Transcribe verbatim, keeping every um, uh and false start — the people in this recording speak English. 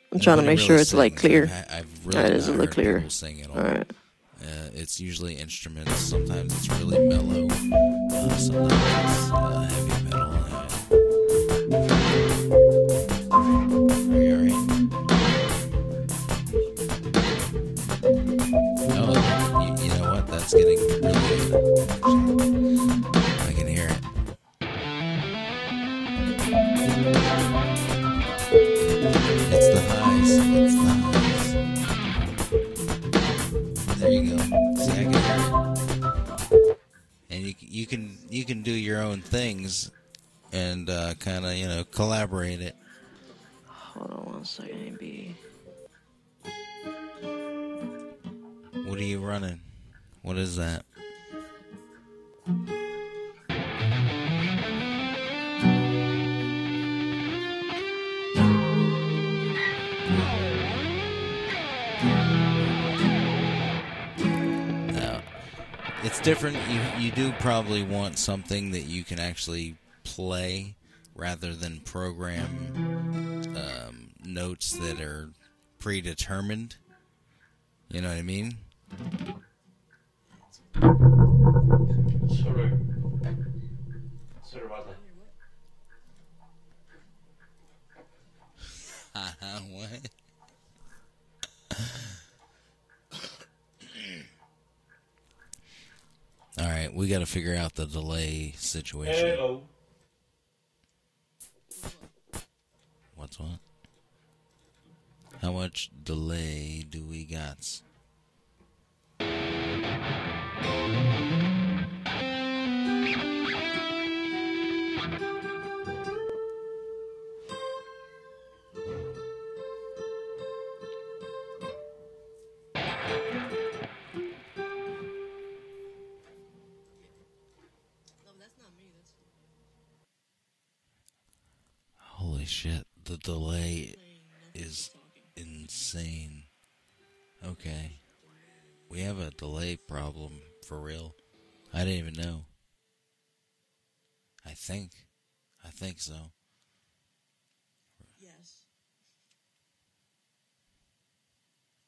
I'm trying to Nobody make sure really it's like sings. clear. I've, ha- I've really Alright, not is it look heard clear? people sing at all. Alright. Uh, it's usually instruments. Sometimes it's really mellow. Uh, sometimes it's uh, heavy metal. Uh, are you alright? Oh, you, you know what? That's getting really good. I can hear it. It's the highs. It's the highs. There you go. See, I can hear it. And you you can you can do your own things and uh, kind of you know collaborate it. Hold on one second, A B. What are you running? What is that? Now, it's different. You you do probably want something that you can actually play rather than program um, notes that are predetermined. You know what I mean? Sorry. Sorry about that. Haha, what? Alright, we gotta figure out the delay situation. Hello. What's what? How much delay do we got? Holy shit, the delay is insane. Okay. We have a delay problem for real. I didn't even know. I think. I think so.